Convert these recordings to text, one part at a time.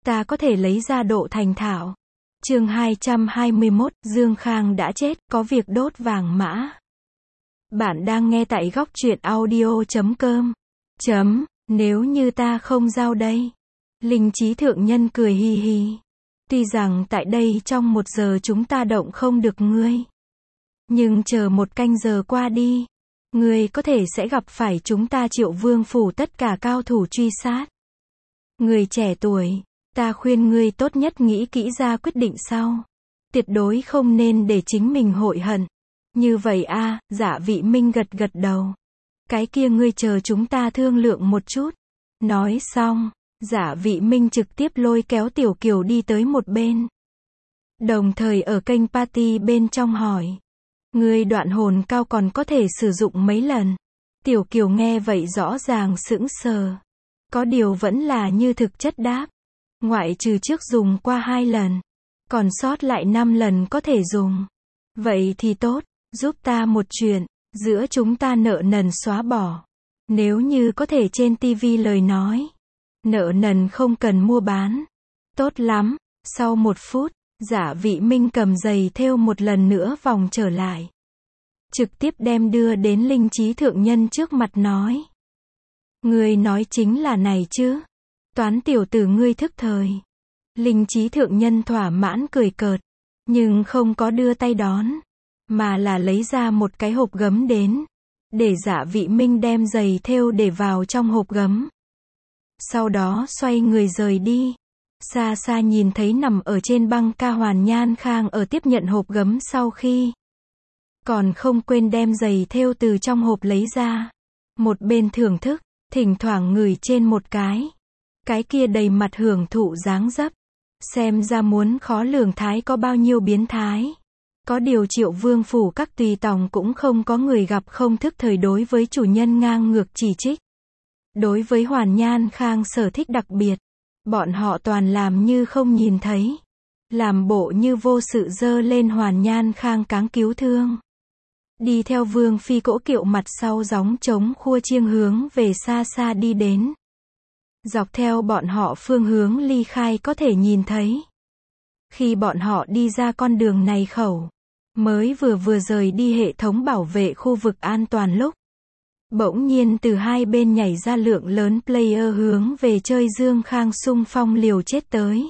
ta có thể lấy ra độ thành thạo. Chương 221, Dương Khang đã chết, có việc đốt vàng mã. Bạn đang nghe tại góc truyện audio.com. Nếu như ta không giao đây. Linh Trí Thượng Nhân cười hi hi. Tuy rằng tại đây trong 1 giờ chúng ta động không được ngươi. Nhưng chờ 1 canh giờ qua đi. Ngươi có thể sẽ gặp phải chúng ta Triệu Vương phủ tất cả cao thủ truy sát. Người trẻ tuổi, ta khuyên ngươi tốt nhất nghĩ kỹ ra quyết định sau. Tuyệt đối không nên để chính mình hối hận. Như vậy a, Dạ Vị Minh gật gật đầu. Cái kia ngươi chờ chúng ta thương lượng một chút. Nói xong, Dạ Vị Minh trực tiếp lôi kéo Tiểu Kiều đi tới một bên. Đồng thời ở kênh party bên trong hỏi. Ngươi đoạn hồn cao còn có thể sử dụng mấy lần? Tiểu Kiều nghe vậy rõ ràng sững sờ. Có điều vẫn là như thực chất đáp. Ngoại trừ trước dùng qua 2 lần. Còn sót lại 5 lần có thể dùng. Vậy thì tốt, giúp ta một chuyện. Giữa chúng ta nợ nần xóa bỏ. Nếu như có thể trên TV lời nói. Nợ nần không cần mua bán. Tốt lắm. Sau 1 phút, Dạ Vị Minh cầm giày thêu một lần nữa vòng trở lại. Trực tiếp đem đưa đến Linh Trí Thượng Nhân trước mặt nói. Ngươi nói chính là này chứ? Toán tiểu tử ngươi thức thời. Linh Trí Thượng Nhân thỏa mãn cười cợt. Nhưng không có đưa tay đón. Mà là lấy ra một cái hộp gấm đến. Để Dạ Vị Minh đem giày thêu để vào trong hộp gấm. Sau đó xoay người rời đi. Xa xa nhìn thấy nằm ở trên băng ca Hoàn Nhan Khang ở tiếp nhận hộp gấm sau khi. Còn không quên đem giày thêu từ trong hộp lấy ra. Một bên thưởng thức, thỉnh thoảng ngửi trên một cái. Cái kia đầy mặt hưởng thụ dáng dấp. Xem ra muốn khó lường thái có bao nhiêu biến thái. Có điều Triệu Vương phủ các tùy tòng cũng không có người gặp không thức thời đối với chủ nhân ngang ngược chỉ trích. Đối với Hoàn Nhan Khang sở thích đặc biệt. Bọn họ toàn làm như không nhìn thấy. Làm bộ như vô sự dơ lên Hoàn Nhan Khang cáng cứu thương. Đi theo Vương phi cỗ kiệu mặt sau gióng trống khua chiêng hướng về xa xa đi đến. Dọc theo bọn họ phương hướng ly khai có thể nhìn thấy. Khi bọn họ đi ra con đường này khẩu. Mới vừa rời đi hệ thống bảo vệ khu vực an toàn lúc. Bỗng nhiên từ hai bên nhảy ra lượng lớn player hướng về chơi Dương Khang xung phong liều chết tới.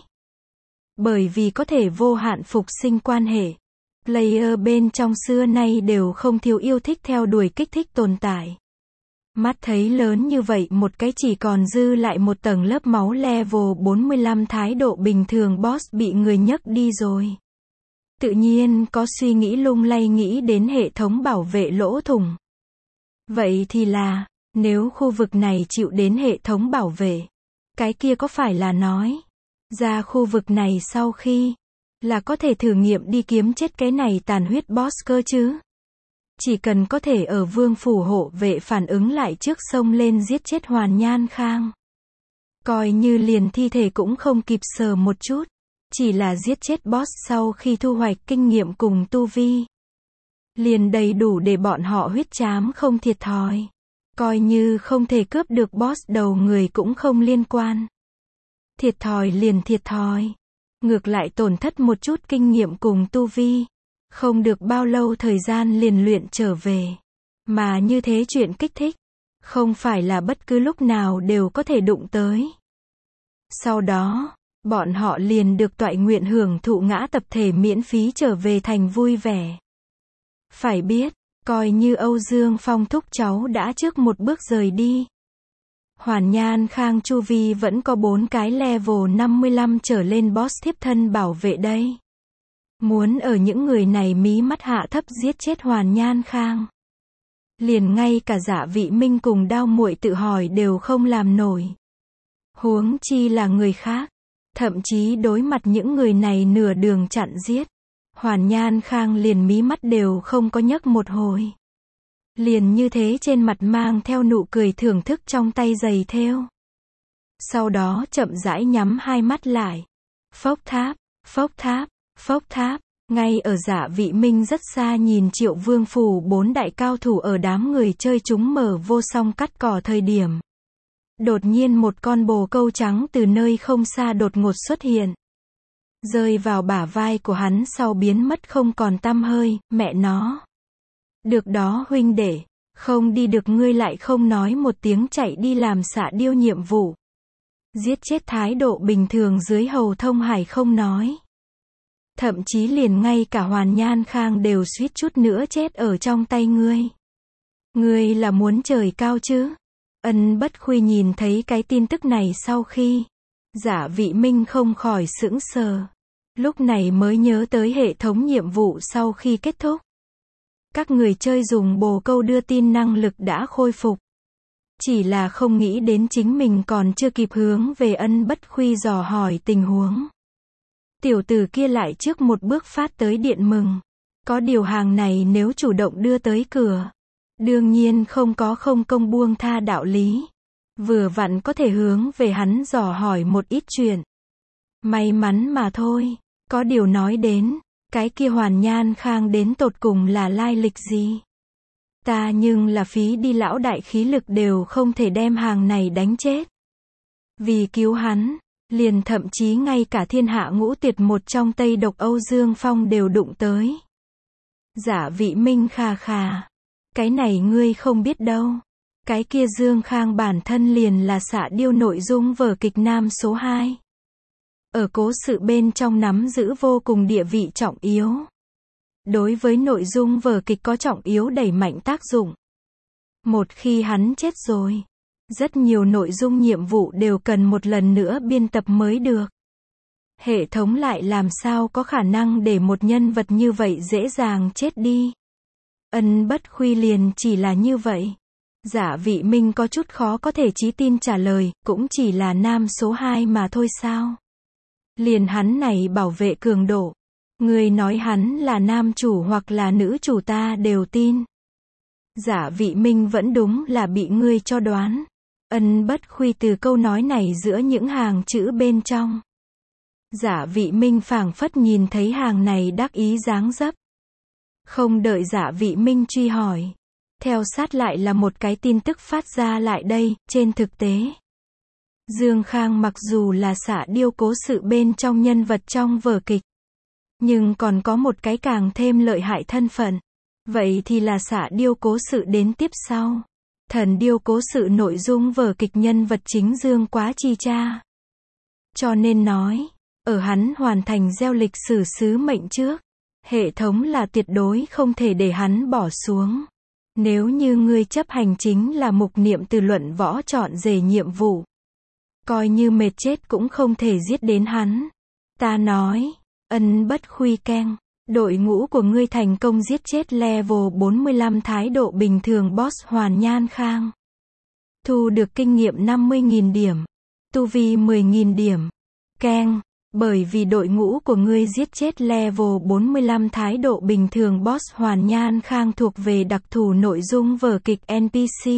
Bởi vì có thể vô hạn phục sinh quan hệ. Player bên trong xưa nay đều không thiếu yêu thích theo đuổi kích thích tồn tại. Mắt thấy lớn như vậy một cái chỉ còn dư lại một tầng lớp máu level 45 thái độ bình thường boss bị người nhấc đi rồi. Tự nhiên có suy nghĩ lung lay nghĩ đến hệ thống bảo vệ lỗ thủng. Vậy thì là, nếu khu vực này chịu đến hệ thống bảo vệ, cái kia có phải là nói, ra khu vực này sau khi, là có thể thử nghiệm đi kiếm chết cái này tàn huyết boss cơ chứ? Chỉ cần có thể ở Vương phủ hộ vệ phản ứng lại trước xông lên giết chết Hoàn Nhan Khang. Coi như liền thi thể cũng không kịp sờ một chút. Chỉ là giết chết boss sau khi thu hoạch kinh nghiệm cùng tu vi. Liền đầy đủ để bọn họ huyết chám không thiệt thòi. Coi như không thể cướp được boss đầu người cũng không liên quan. Thiệt thòi liền thiệt thòi. Ngược lại tổn thất một chút kinh nghiệm cùng tu vi. Không được bao lâu thời gian liền luyện trở về. Mà như thế chuyện kích thích. Không phải là bất cứ lúc nào đều có thể đụng tới. Sau đó, bọn họ liền được toại nguyện hưởng thụ ngã tập thể miễn phí trở về thành vui vẻ. Phải biết, coi như Âu Dương Phong thúc cháu đã trước một bước rời đi. Hoàn Nhan Khang chu vi vẫn có 4 cái level 55 trở lên boss thiếp thân bảo vệ đây. Muốn ở những người này mí mắt hạ thấp giết chết Hoàn Nhan Khang. Liền ngay cả Dạ Vị Minh cùng Đao Muội tự hỏi đều không làm nổi. Huống chi là người khác. Thậm chí đối mặt những người này nửa đường chặn giết. Hoàn Nhan Khang liền mí mắt đều không có nhấc một hồi. Liền như thế trên mặt mang theo nụ cười thưởng thức trong tay giày thêu. Sau đó chậm rãi nhắm hai mắt lại. Phốc tháp, phốc tháp, phốc tháp. Ngay ở Dạ Vị Minh rất xa nhìn Triệu Vương phủ 4 đại cao thủ ở đám người chơi chúng mở vô song cắt cỏ thời điểm. Đột nhiên một con bồ câu trắng từ nơi không xa đột ngột xuất hiện. Rơi vào bả vai của hắn sau biến mất không còn tăm hơi, mẹ nó. Được đó huynh đệ, không đi được ngươi lại không nói một tiếng chạy đi làm xạ điêu nhiệm vụ. Giết chết thái độ bình thường dưới hầu thông hải không nói. Thậm chí liền ngay cả Hoàn Nhan Khang đều suýt chút nữa chết ở trong tay ngươi. Ngươi là muốn trời cao chứ? Ân Bất Khuy nhìn thấy cái tin tức này sau khi Giả Vị Minh không khỏi sững sờ. Lúc này mới nhớ tới hệ thống nhiệm vụ sau khi kết thúc. Các người chơi dùng bồ câu đưa tin năng lực đã khôi phục. Chỉ là không nghĩ đến chính mình còn chưa kịp hướng về Ân Bất Khuy dò hỏi tình huống. Tiểu tử kia lại trước một bước phát tới điện mừng. Có điều hàng này nếu chủ động đưa tới cửa, đương nhiên không có không công buông tha đạo lý. Vừa vặn có thể hướng về hắn dò hỏi một ít chuyện. May mắn mà thôi. Có điều nói đến, cái kia Hoàn Nhan Khang đến tột cùng là lai lịch gì? Ta nhưng là phí đi lão đại khí lực đều không thể đem hàng này đánh chết. Vì cứu hắn, liền thậm chí ngay cả thiên hạ ngũ tuyệt một trong Tây Độc Âu Dương Phong đều đụng tới. Giả Vị Minh khà khà. Cái này ngươi không biết đâu. Cái kia Dương Khang bản thân liền là xạ điêu nội dung vở kịch nam số 2. Ở cố sự bên trong nắm giữ vô cùng địa vị trọng yếu. Đối với nội dung vở kịch có trọng yếu đẩy mạnh tác dụng. Một khi hắn chết rồi, rất nhiều nội dung nhiệm vụ đều cần một lần nữa biên tập mới được. Hệ thống lại làm sao có khả năng để một nhân vật như vậy dễ dàng chết đi. Ân Bất Khuy liền chỉ là như vậy. Giả Vị Minh có chút khó có thể chí tin trả lời, cũng chỉ là nam số 2 mà thôi sao? Liền hắn này bảo vệ cường độ. Người nói hắn là nam chủ hoặc là nữ chủ ta đều tin. Giả Vị Minh vẫn đúng là bị ngươi cho đoán. Ân Bất Khuy từ câu nói này giữa những hàng chữ bên trong. Giả Vị Minh phảng phất nhìn thấy hàng này đắc ý dáng dấp. Không đợi Giả Vị Minh truy hỏi. Theo sát lại là một cái tin tức phát ra lại đây, trên thực tế. Dương Khang mặc dù là xạ điêu cố sự bên trong nhân vật trong vở kịch. Nhưng còn có một cái càng thêm lợi hại thân phận. Vậy thì là xạ điêu cố sự đến tiếp sau. Thần điêu cố sự nội dung vở kịch nhân vật chính Dương Quá Chi cha. Cho nên nói, ở hắn hoàn thành gieo lịch sử sứ mệnh trước, hệ thống là tuyệt đối không thể để hắn bỏ xuống. Nếu như ngươi chấp hành chính là mục niệm từ luận võ chọn rể nhiệm vụ, coi như mệt chết cũng không thể giết đến hắn. Ta nói, Ân Bất Khuy keng, đội ngũ của ngươi thành công giết chết level 45 thái độ bình thường boss Hoàn Nhan Khang. Thu được kinh nghiệm 50.000 điểm, tu vi 10.000 điểm. Keng, bởi vì đội ngũ của ngươi giết chết level 45 thái độ bình thường boss Hoàn Nhan Khang thuộc về đặc thù nội dung vở kịch NPC.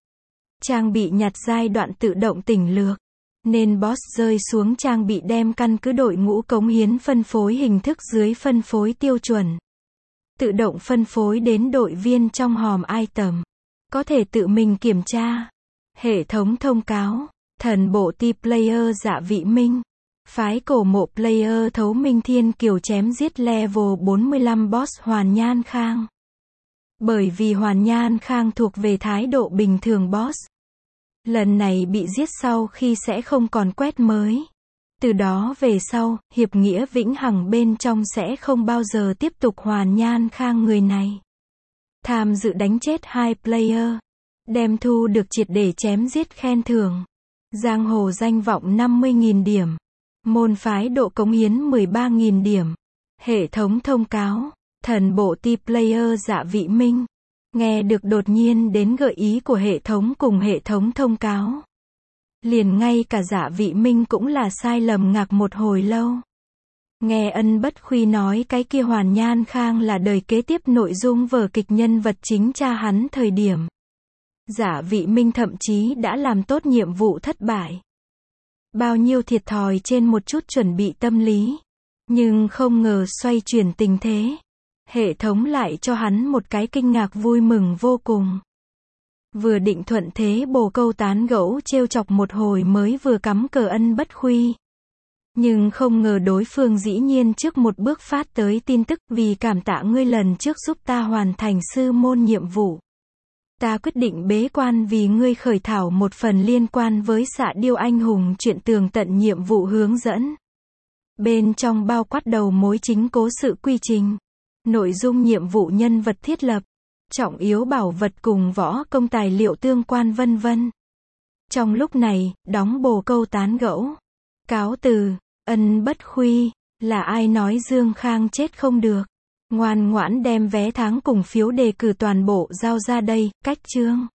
Trang bị nhặt giai đoạn tự động tỉnh lược. Nên boss rơi xuống trang bị đem căn cứ đội ngũ cống hiến phân phối hình thức dưới phân phối tiêu chuẩn. Tự động phân phối đến đội viên trong hòm item. Có thể tự mình kiểm tra. Hệ thống thông cáo. Thần bộ ti player Giả Vị Minh. Phái cổ mộ player Thấu Minh Thiên Kiều chém giết level 45 boss Hoàn Nhan Khang. Bởi vì Hoàn Nhan Khang thuộc về thái độ bình thường boss. Lần này bị giết sau khi sẽ không còn quét mới. Từ đó về sau, hiệp nghĩa vĩnh hằng bên trong sẽ không bao giờ tiếp tục Hoàn Nhan Khang người này. Tham dự đánh chết 2 player. Đem thu được triệt để chém giết khen thưởng. Giang hồ danh vọng 50.000 điểm. Môn phái độ cống hiến 13.000 điểm. Hệ thống thông cáo. Thần bộ ti player Giả Vị Minh. Nghe được đột nhiên đến gợi ý của hệ thống cùng hệ thống thông cáo. Liền ngay cả Giả Vị Minh cũng là sai lầm ngạc một hồi lâu. Nghe Ân Bất Khuy nói cái kia Hoàn Nhan Khang là đời kế tiếp nội dung vở kịch nhân vật chính cha hắn thời điểm. Giả Vị Minh thậm chí đã làm tốt nhiệm vụ thất bại. Bao nhiêu thiệt thòi trên một chút chuẩn bị tâm lý. Nhưng không ngờ xoay chuyển tình thế. Hệ thống lại cho hắn một cái kinh ngạc vui mừng vô cùng. Vừa định thuận thế bồ câu tán gẫu trêu chọc một hồi mới vừa cắm cờ ân bất khuy. Nhưng không ngờ đối phương dĩ nhiên trước một bước phát tới tin tức, vì cảm tạ ngươi lần trước giúp ta hoàn thành sư môn nhiệm vụ. Ta quyết định bế quan vì ngươi khởi thảo một phần liên quan với Xạ Điêu anh hùng chuyện tường tận nhiệm vụ hướng dẫn. Bên trong bao quát đầu mối chính cố sự quy trình, nội dung nhiệm vụ nhân vật thiết lập, trọng yếu bảo vật cùng võ công tài liệu tương quan vân vân. Trong lúc này, đóng bồ câu tán gẫu. Cáo từ, ân bất khuy, là ai nói Dương Khang chết không được. Ngoan ngoãn đem vé tháng cùng phiếu đề cử toàn bộ giao ra đây, cách chương.